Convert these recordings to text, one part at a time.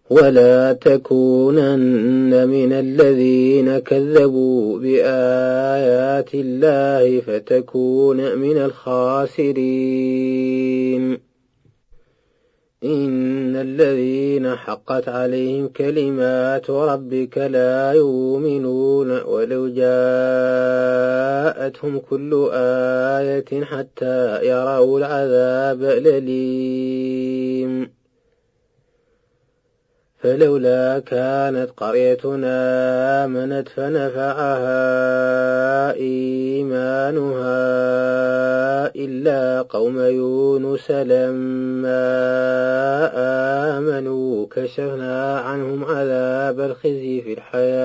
ولا تكونن من الذين كذبوا بآيات الله فتكون من الخاسرين. إن الذين حقت عليهم كلمات ربك لا يؤمنون ولو جاءتهم كل آية حتى يروا العذاب الأليم. فلولا كانت قريتنا آمنت فنفعها إيمانها إلا قوم يونس لما آمنوا كشفنا عنهم عذاب الخزي في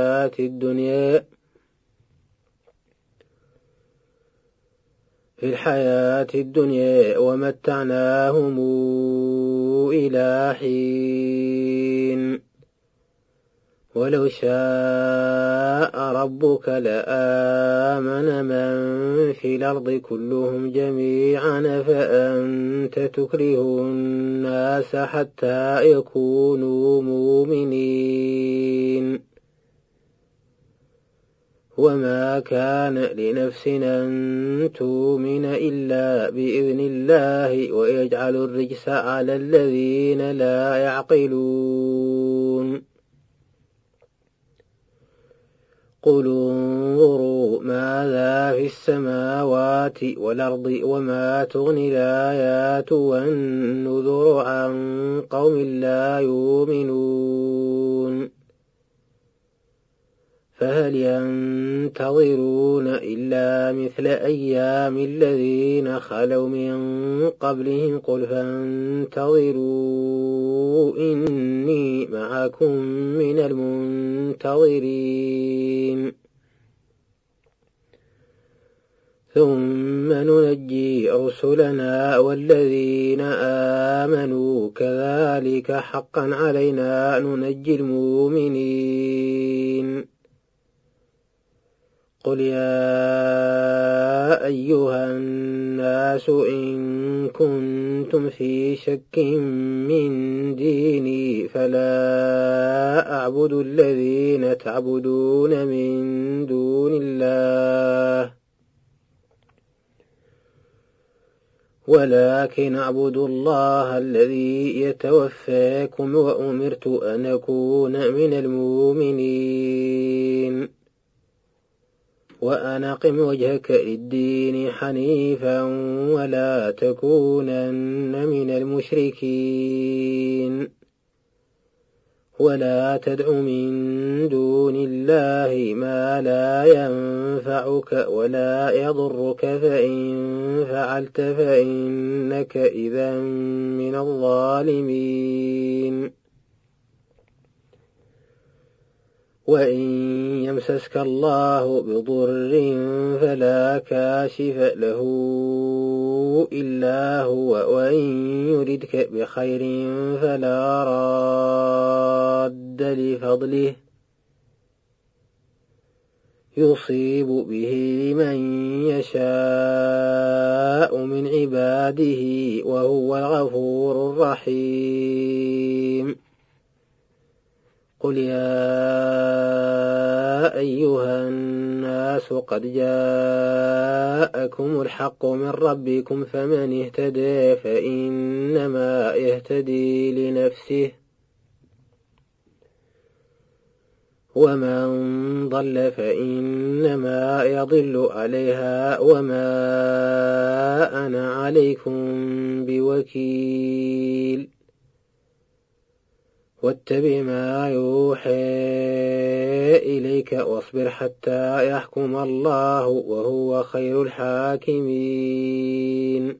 الحياة الدنيا ومتعناهم إلى حين. ولو شاء ربك لآمن من في الأرض كلهم جميعا فأنت تكره الناس حتى يكونوا مؤمنين. وما كان لنفس أن تؤمن إلا بإذن الله ويجعل الرجس على الذين لا يعقلون. قل انظروا ماذا في السماوات والأرض وما تغني الآيات والنذر عن قوم لا يؤمنون. فهل ينتظرون إلا مثل أيام الذين خلوا من قبلهم قل فانتظروا إني معكم من المنتظرين. ثم ننجي رسلنا والذين آمنوا كذلك حقا علينا ننجي المؤمنين. قل يا أيها الناس إن كنتم في شك من ديني فلا أعبد الذين تعبدون من دون الله ولكن أعبد الله الذي يتوفاكم وأمرت أن أكون من المؤمنين. وأن أقم وجهك للدين حنيفا ولا تكونن من المشركين. ولا تدع من دون الله ما لا ينفعك ولا يضرك فإن فعلت فإنك إذا من الظالمين. وإن يمسسك الله بضر فلا كاشف له إلا هو وإن يردك بخير فلا راد لفضله يصيب به من يشاء من عباده وهو الغفور الرحيم. قل يا أيها الناس قد جاءكم الحق من ربكم فمن اهتدى فإنما يهتدي لنفسه ومن ضل فإنما يضل عليها وما أنا عليكم بوكيل. واتبع ما يوحى إليك واصبر حتى يحكم الله وهو خير الحاكمين.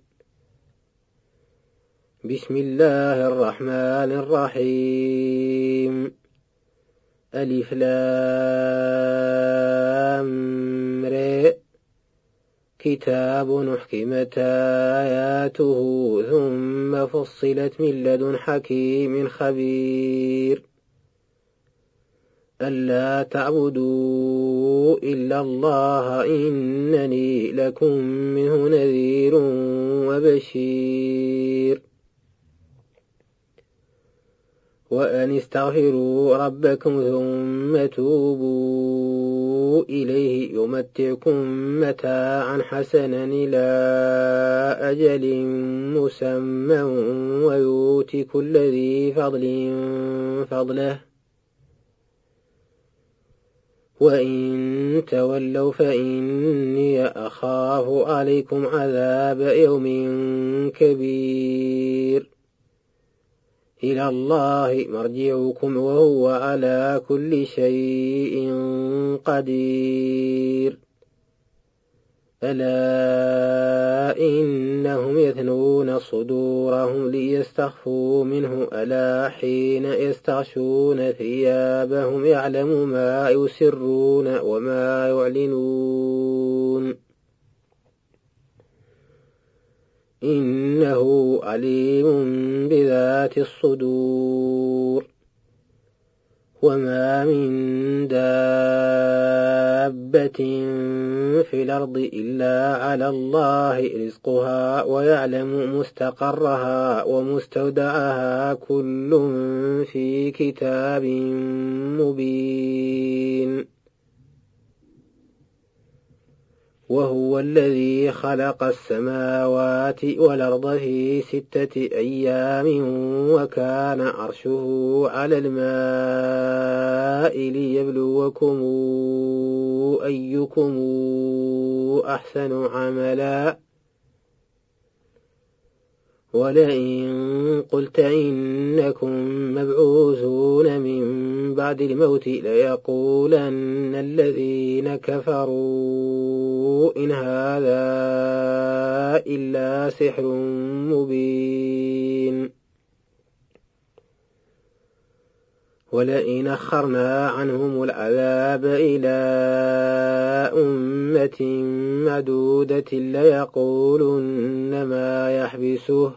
بسم الله الرحمن الرحيم. ألف لام ر كتاب أحكمت آياته ثم فصلت من لدن حكيم خبير. ألا تعبدوا إلا الله إنني لكم منه نذير وبشير. وأن استغفروا ربكم ثم توبوا إليه يمتعكم متاعا حسنا إلى أجل مسمى ويؤت كل ذي فضل فضله وإن تولوا فإني أخاف عليكم عذاب يوم كبير إلى الله مرجعكم وهو على كل شيء قدير ألا إنهم يثنون صدورهم ليستخفوا منه ألا حين يستغشون ثيابهم يعلم ما يسرون وما يعلنون إنه عليم بذات الصدور وما من دابة في الأرض إلا على الله رزقها ويعلم مستقرها ومستودعها كل في كتاب مبين وهو الذي خلق السماوات والأرض في 6 أيام وكان عرشه على الماء ليبلوكم أيكم أحسن عملا ولئن قلت إنكم مبعوثون من بعد الموت ليقولن الذين كفروا إن هذا إلا سحر مبين ولئن أخرنا عنهم العذاب إلى أمة معدودة ليقولن ما يحبسه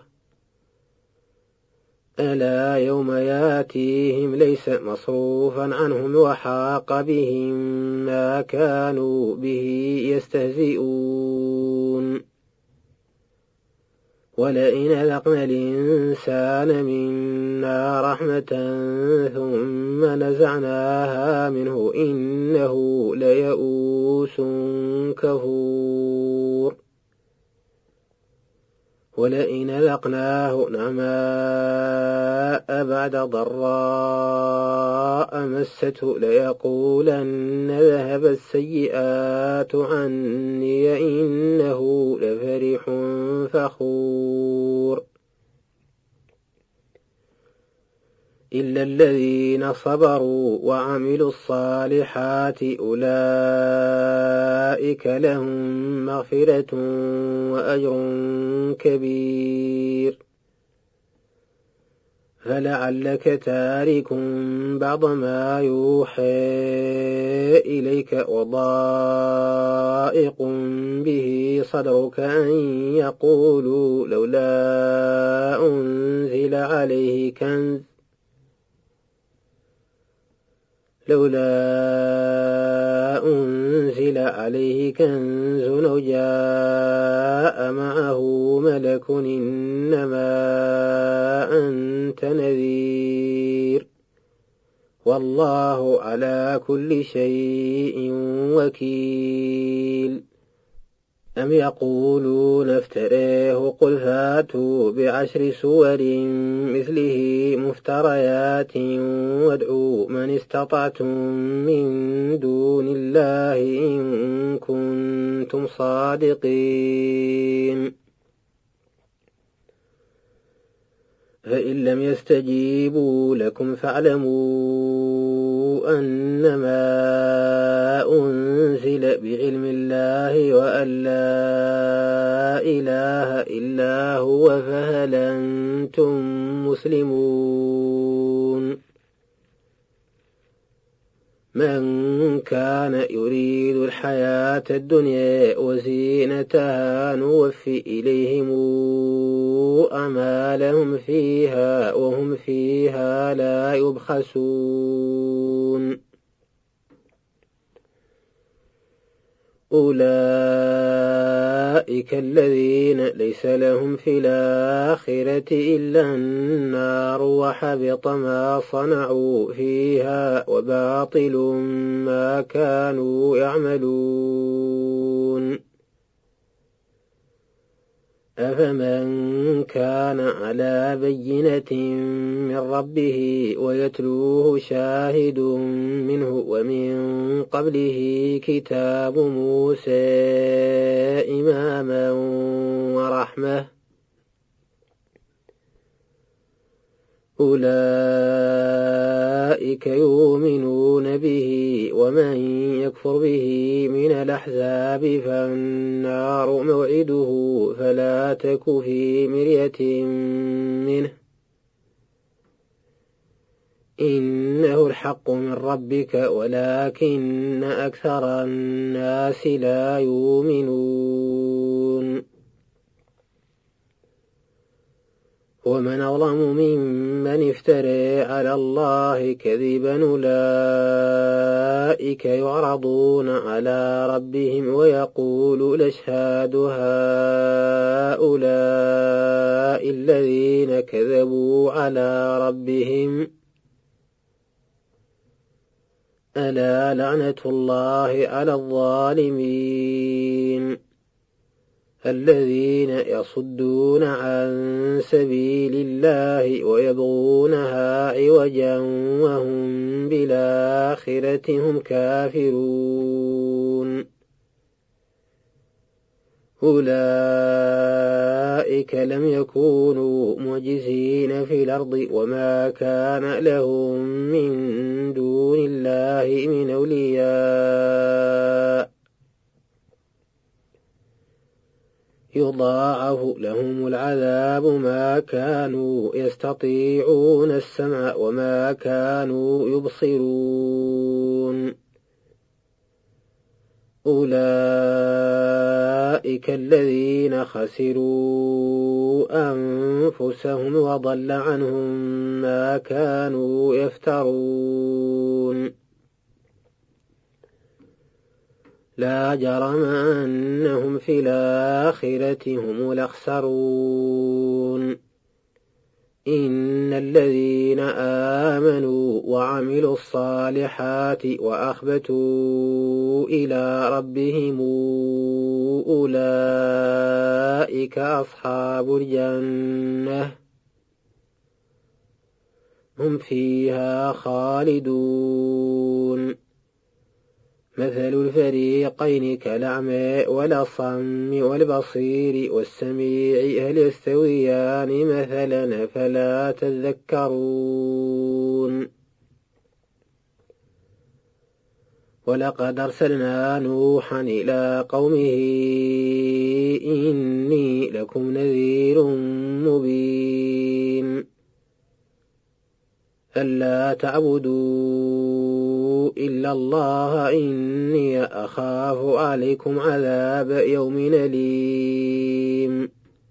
ألا يوم ياتيهم ليس مصروفا عنهم وحاق بهم ما كانوا به يستهزئون ولئن أذقنا الإنسان منا رحمة ثم نزعناها منه إنه ليئوس كفور ولئن أذقناه نعماء بعد ضراء مسته ليقولن ذهب السيئات عني إنه لفرح فخور إلا الذين صبروا وعملوا الصالحات أولئك لهم مغفرة وأجر كبير فلعلك تارك بعض ما يوحى إليك وضائق به صدرك أن يقولوا لولا أنزل عليه كنز أو جاء معه ملك إنما أنت نذير والله على كل شيء وكيل أم يقولون افتريه قل فاتوا ب10 سور مثله مفتريات وادعوا من استطعتم من دون الله إن كنتم صادقين فإن لم يستجيبوا لكم فاعلموا أنما أنزل بعلم الله وأن لا إله إلا هو فهل أنتم مسلمون من كان يريد الحياة الدنيا وزينتها نوفي إليهم أعمالهم فيها وهم فيها لا يبخسون أولئك أولئك الذين ليس لهم في الآخرة إلا النار وحبط ما صنعوا فيها وباطل ما كانوا يعملون أفمن كان على بينة من ربه ويتلوه شاهد منه ومن قبله كتاب موسى إماما ورحمة أولئك يؤمنون به ومن يكفر به من الأحزاب فالنار موعده فلا تك في مرية منه إنه الحق من ربك ولكن أكثر الناس لا يؤمنون ومن أظلم ممن افترى على الله كذبا أولئك يعرضون على ربهم ويقول الأشهاد هؤلاء الذين كذبوا على ربهم ألا لعنة الله على الظالمين الذين يصدون عن سبيل الله ويبغونها عوجا وهم بالآخرة هم كافرون أولئك لم يكونوا معجزين في الأرض وما كان لهم من دون الله من أولياء يضاعف لهم العذاب ما كانوا يستطيعون السمع وما كانوا يبصرون أولئك الذين خسروا أنفسهم وضل عنهم ما كانوا يفترون لا جرم أنهم في الآخرة هم الأخسرون إن الذين آمنوا وعملوا الصالحات وأخبتوا إلى ربهم أولئك أصحاب الجنة هم فيها خالدون مثل الفريقين كالأعمى والأصم والبصير والسميع هل يستويان مثلا فلا تذكرون ولقد أرسلنا نوحا إلى قومه إني لكم نذير مبين ألا تعبدوا إلا الله إني أخاف عليكم عذاب يوم أليم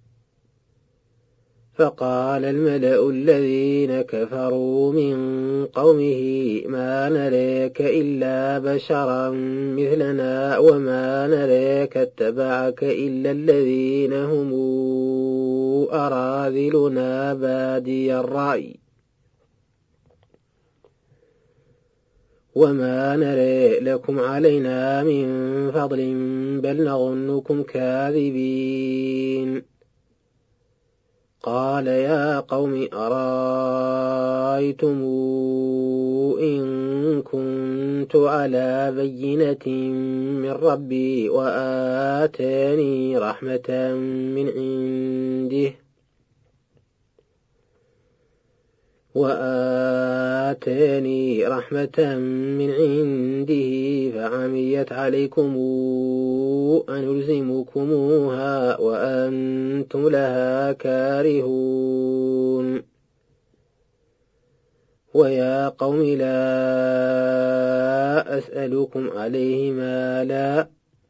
فقال الملأ الذين كفروا من قومه ما نراك إلا بشرا مثلنا وما نراك اتبعك إلا الذين هم أراذلنا بادي الرأي وما نرى لكم علينا من فضل بل نظنكم كاذبين قال يا قوم أرأيتم إن كنت على بينة من ربي وآتاني رحمة من عنده فعميت عليكم أنلزمكموها وأنتم لها كارهون ويا قوم لا أسألكم عليه مالا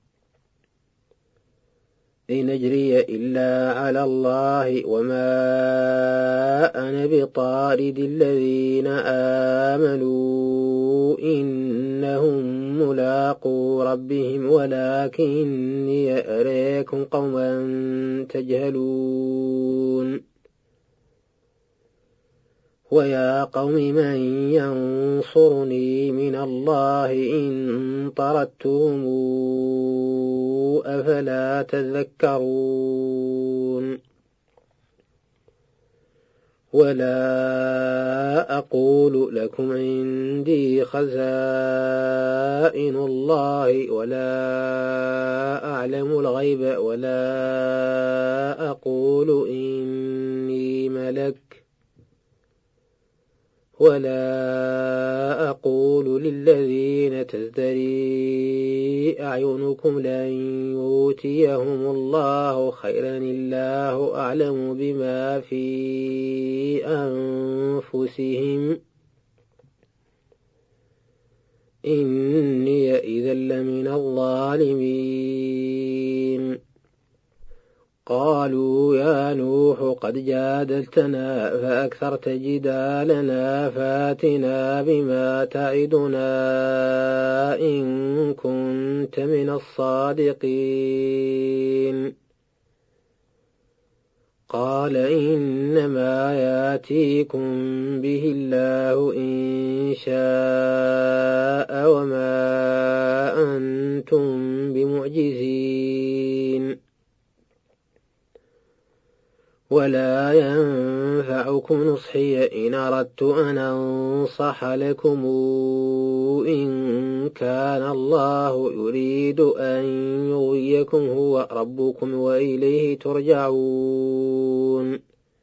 إن أجري إلا على الله وما أنا بطارد الذين آمنوا إنهم ملاقو ربهم ولكني أريكم قوما تجهلون ويا قوم من ينصرني من الله إن طردتهم أفلا تذكرون ولا أقول لكم عندي خزائن الله ولا أعلم الغيب ولا أقول إني ملك ولا أقول للذين تزدري أعينكم لن يؤتيهم الله خيرا الله أعلم بما في أنفسهم إني إذا لمن الظالمين قالوا يا نوح قد جادلتنا فأكثرت جدالنا فاتنا بما تعدنا إن كنت من الصادقين قال إنما ياتيكم به الله إن شاء وما أنتم بمعجزين ولا ينفعكم نصحي إن أردت أن أنصح لكم إن كان الله يريد أن يغويكم هو ربكم وإليه ترجعون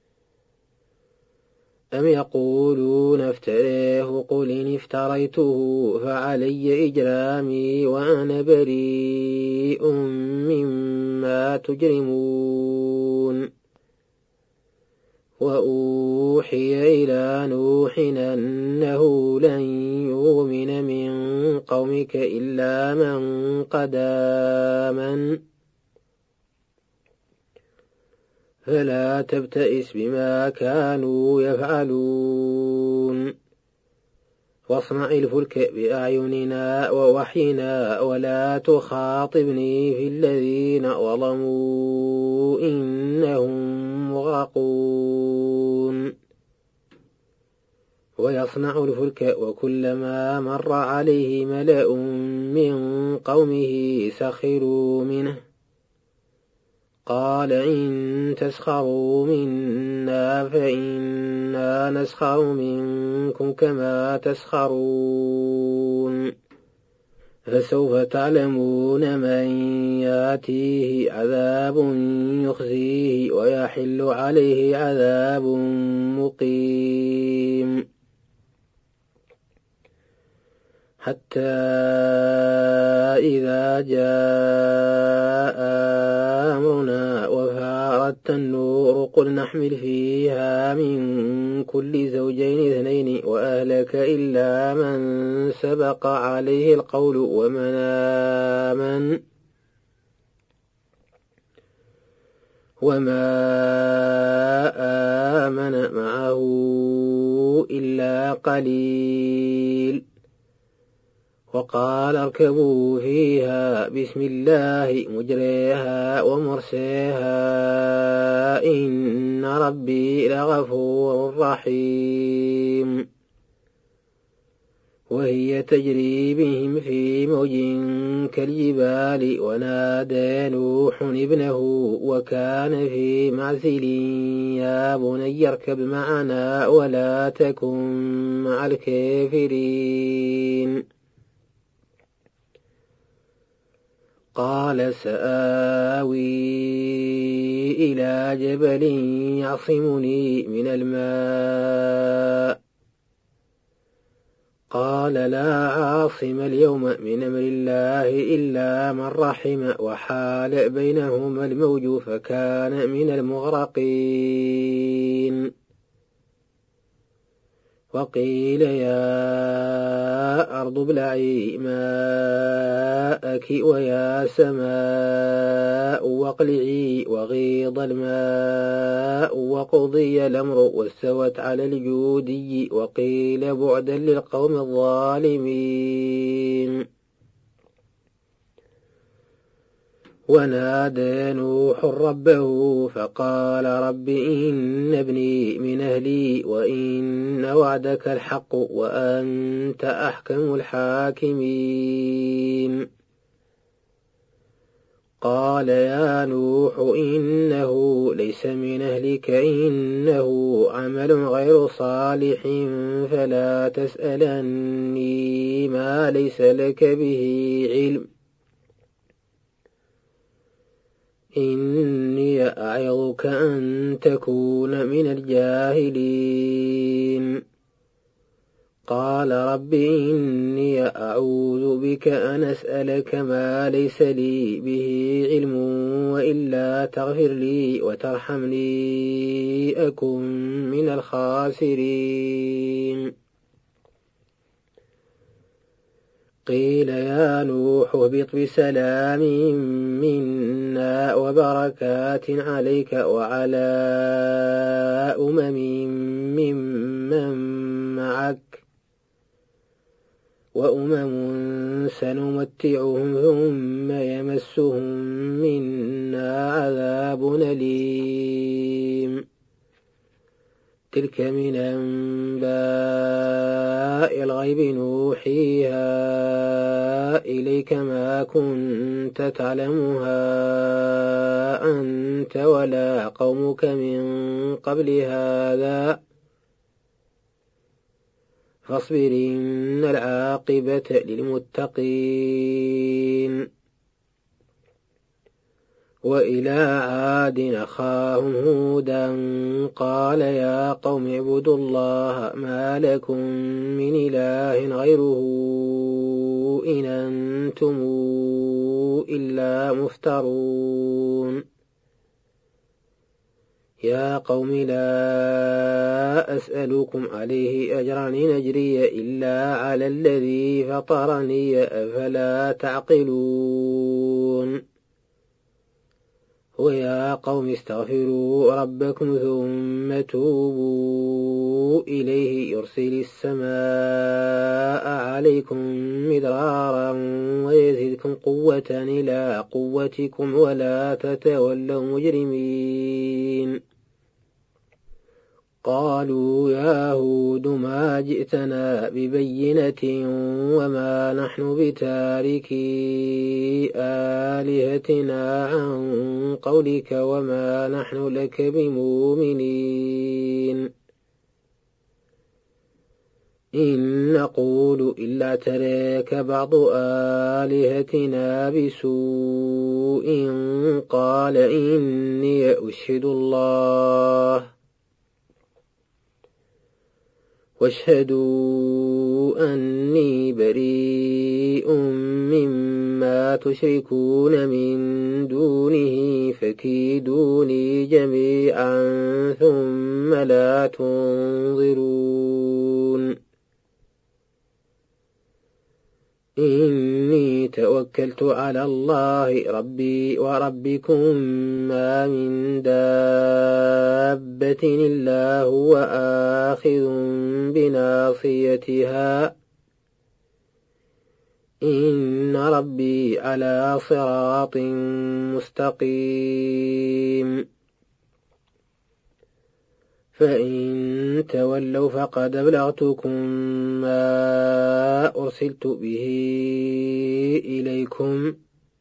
أم يقولون افتريه قل إن افتريته فعلي إجرامي وأنا بريء مما تجرمون وأوحي إلى نوح أنه لن يؤمن من قومك إلا من قد آمن فلا تبتئس بما كانوا يفعلون واصنع الفلك بأعيننا ووحينا ولا تخاطبني في الذين ظلموا إنهم مغرقون ويصنع الفلك وكلما مر عليه ملأ من قومه سخروا منه قال إن تسخروا منا فإنا نسخر منكم كما تسخرون فسوف تعلمون من ياتيه عذاب يخزيه ويحل عليه عذاب مقيم حتى إذا جاء أمرنا وفارت النور قل نحمل فيها من كل زوجين اثنين وأهلك إلا من سبق عليه القول ومن آمن وما آمن معه إلا قليل وقال اركبوا فيها بسم الله مجريها ومرسيها إن ربي لغفور رحيم وهي تجري بهم في موج كالجبال ونادى نوح ابنه وكان في معزل يا بني اركب معنا ولا تكن مع الكافرين قال سآوي إلى جبل يعصمني من الماء قال لا عاصم اليوم من أمر الله إلا من رحم وحال بينهما الموج فكان من المغرقين وقيل يا أرض ابلعي ماءك ويا سماء واقلعي وغيض الماء وقضي الأمر واستوت على الجودي وقيل بعدا للقوم الظالمين ونادى نوح ربه فقال رب إن ابني من أهلي وإن وعدك الحق وأنت أحكم الحاكمين قال يا نوح إنه ليس من أهلك إنه عمل غير صالح فلا تسألني ما ليس لك به علم إني أعظك أن تكون من الجاهلين قال رب إني أعوذ بك أن أسألك ما ليس لي به علم وإلا تغفر لي وترحمني أكن من الخاسرين قيل يا نوح اهبط بسلام منا وبركات عليك وعلى ممن معك وأمم سنمتعهم ثم يمسهم منا عذاب أليم تلك من أنباء الغيب نوحيها إليك ما كنت تعلمها أنت ولا قومك من قبل هذا فاصبر إن العاقبة للمتقين وإلى عاد أخاهم هودا قال يا قوم اعبدوا الله ما لكم من إله غيره إن أنتم إلا مفترون يا قوم لا أسألكم عليه أجرا إن أجري إلا على الذي فطرني أفلا تعقلون ويا قوم استغفروا ربكم ثم توبوا إليه يرسل السماء عليكم مدرارا ويزدكم قوة إلى قوتكم ولا تتولوا مجرمين قالوا يا هود ما جئتنا ببينة وما نحن بتاركي آلهتنا عن قولك وما نحن لك بمؤمنين إن نقول إلا تراك بعض آلهتنا بسوء قال إني أشهد الله واشهدوا أني بريء مما تشركون من دونه فكيدوني جميعا ثم لا تنظرون إني توكلت على الله ربي وربكم ما من دابة إلا هو آخذ بناصيتها إن ربي على صراط مستقيم فإن تولوا فقد أبلغتكم ما أرسلت به إليكم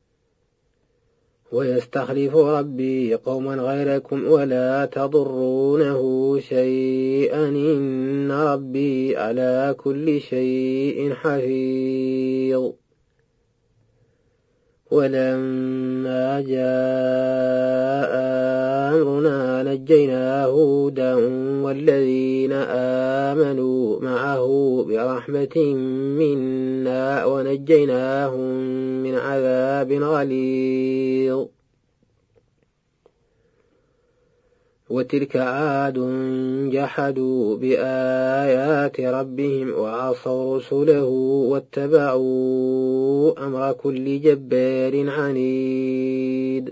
ويستخلف ربي قوما غيركم ولا تضرونه شيئا إن ربي على كل شيء حفيظ ولما جاء أمرنا نجينا هودا والذين آمنوا معه برحمة منا ونجيناهم من عذاب غليظ وتلك عاد جحدوا بآيات ربهم وعصوا رسله واتبعوا أمر كل جبار عنيد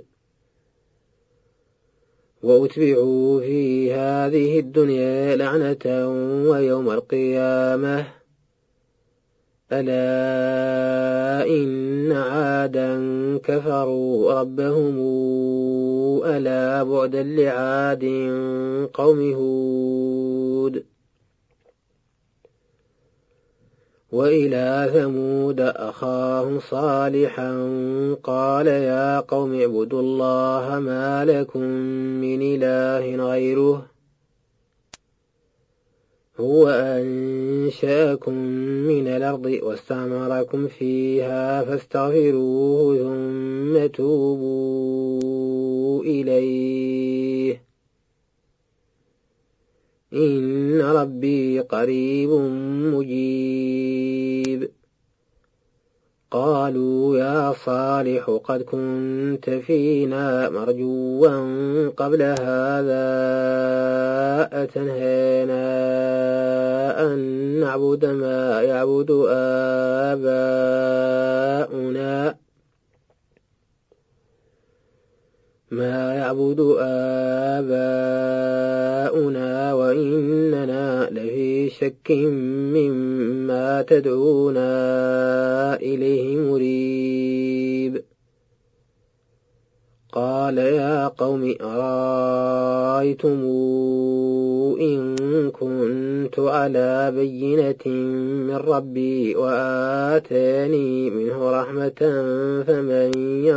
وأتبعوا في هذه الدنيا لعنة ويوم القيامة ألا إن عادا كفروا ربهم ألا بعدا لعاد قوم هود وإلى ثمود أخاهم صالحا قال يا قوم اعبدوا الله ما لكم من إله غيره هو أنشأكم من الأرض واستعمركم فيها فاستغفروه ثم توبوا إليه إن ربي قريب مجيب قالوا يا صالح قد كنت فينا مرجوا قبل هذا أتنهينا أن نعبد ما يعبد آباؤنا وإننا لفي شك مما تدعونا إليه مريب قال يا قوم أرأيتم إن كنت على بينة من ربي وآتاني منه رحمة فمن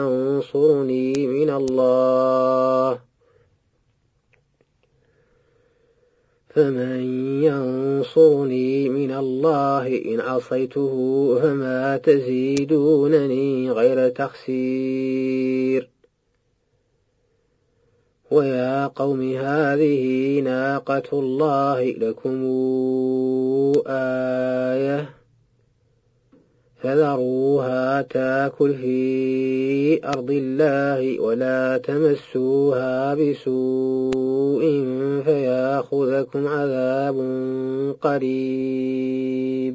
ينصرني من الله إن عصيته فما تزيدونني غير تخسير ويا قوم هذه ناقة الله لكم آية فذروها تاكل في أرض الله ولا تمسوها بسوء فياخذكم عذاب قريب